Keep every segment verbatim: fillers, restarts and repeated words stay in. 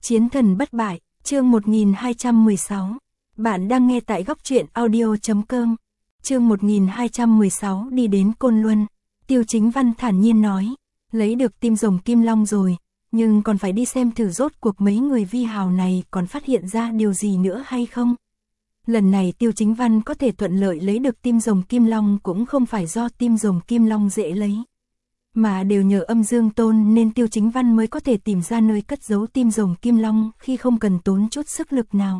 Chiến thần bất bại, chương một nghìn hai trăm mười sáu. Bạn đang nghe tại góc truyện audio chấm com. Chương một nghìn hai trăm mười sáu đi đến Côn Luân. Tiêu Chính Văn thản nhiên nói, lấy được tim rồng Kim Long rồi, nhưng còn phải đi xem thử rốt cuộc mấy người vi hào này còn phát hiện ra điều gì nữa hay không. Lần này Tiêu Chính Văn có thể thuận lợi lấy được tim rồng Kim Long cũng không phải do tim rồng Kim Long dễ lấy, mà đều nhờ Âm Dương Tôn nên Tiêu Chính Văn mới có thể tìm ra nơi cất giấu tim rồng Kim Long khi không cần tốn chút sức lực nào.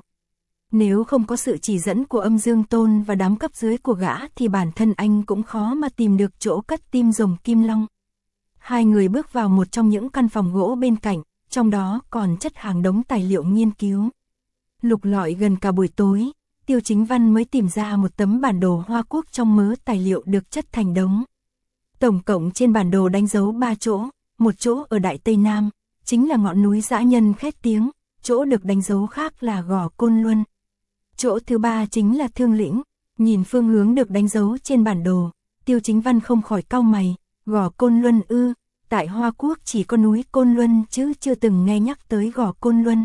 Nếu không có sự chỉ dẫn của Âm Dương Tôn và đám cấp dưới của gã thì bản thân anh cũng khó mà tìm được chỗ cất tim rồng Kim Long. Hai người bước vào một trong những căn phòng gỗ bên cạnh, trong đó còn chất hàng đống tài liệu nghiên cứu. Lục lọi gần cả buổi tối, Tiêu Chính Văn mới tìm ra một tấm bản đồ Hoa Quốc trong mớ tài liệu được chất thành đống. Tổng cộng trên bản đồ đánh dấu ba chỗ, một chỗ ở Đại Tây Nam, chính là ngọn núi Dã Nhân khét tiếng, chỗ được đánh dấu khác là Gò Côn Luân. Chỗ thứ ba chính là Thương Lĩnh, nhìn phương hướng được đánh dấu trên bản đồ, Tiêu Chính Văn không khỏi cau mày, Gò Côn Luân ư, tại Hoa Quốc chỉ có núi Côn Luân chứ chưa từng nghe nhắc tới Gò Côn Luân.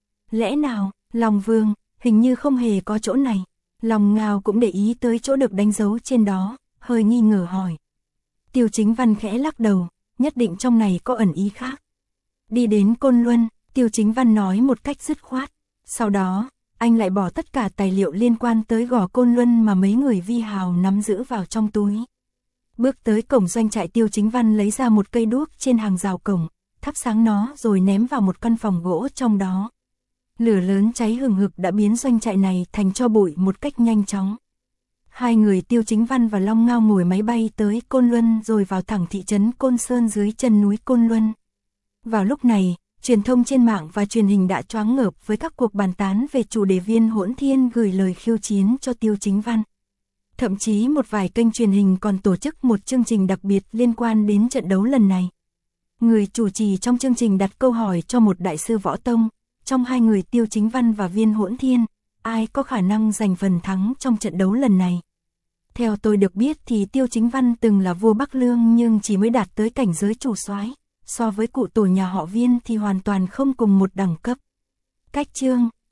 Lẽ nào, Long Vương, hình như không hề có chỗ này. Long Ngao cũng để ý tới chỗ được đánh dấu trên đó, hơi nghi ngờ hỏi. Tiêu Chính Văn khẽ lắc đầu, nhất định trong này có ẩn ý khác. Đi đến Côn Luân, Tiêu Chính Văn nói một cách dứt khoát. Sau đó, anh lại bỏ tất cả tài liệu liên quan tới Gò Côn Luân mà mấy người vi hào nắm giữ vào trong túi. Bước tới cổng doanh trại, Tiêu Chính Văn lấy ra một cây đuốc trên hàng rào cổng, thắp sáng nó rồi ném vào một căn phòng gỗ trong đó. Lửa lớn cháy hừng hực đã biến doanh trại này thành tro bụi một cách nhanh chóng. Hai người Tiêu Chính Văn và Long Ngao ngồi máy bay tới Côn Luân rồi vào thẳng thị trấn Côn Sơn dưới chân núi Côn Luân. Vào lúc này, truyền thông trên mạng và truyền hình đã choáng ngợp với các cuộc bàn tán về chủ đề Viên Hỗn Thiên gửi lời khiêu chiến cho Tiêu Chính Văn. Thậm chí một vài kênh truyền hình còn tổ chức một chương trình đặc biệt liên quan đến trận đấu lần này. Người chủ trì trong chương trình đặt câu hỏi cho một đại sư võ tông, trong hai người Tiêu Chính Văn và Viên Hỗn Thiên, ai có khả năng giành phần thắng trong trận đấu lần này. Theo tôi được biết thì Tiêu Chính Văn từng là vua Bắc Lương nhưng chỉ mới đạt tới cảnh giới chủ soái, so với cụ tổ nhà họ Viên thì hoàn toàn không cùng một đẳng cấp. Cách chương,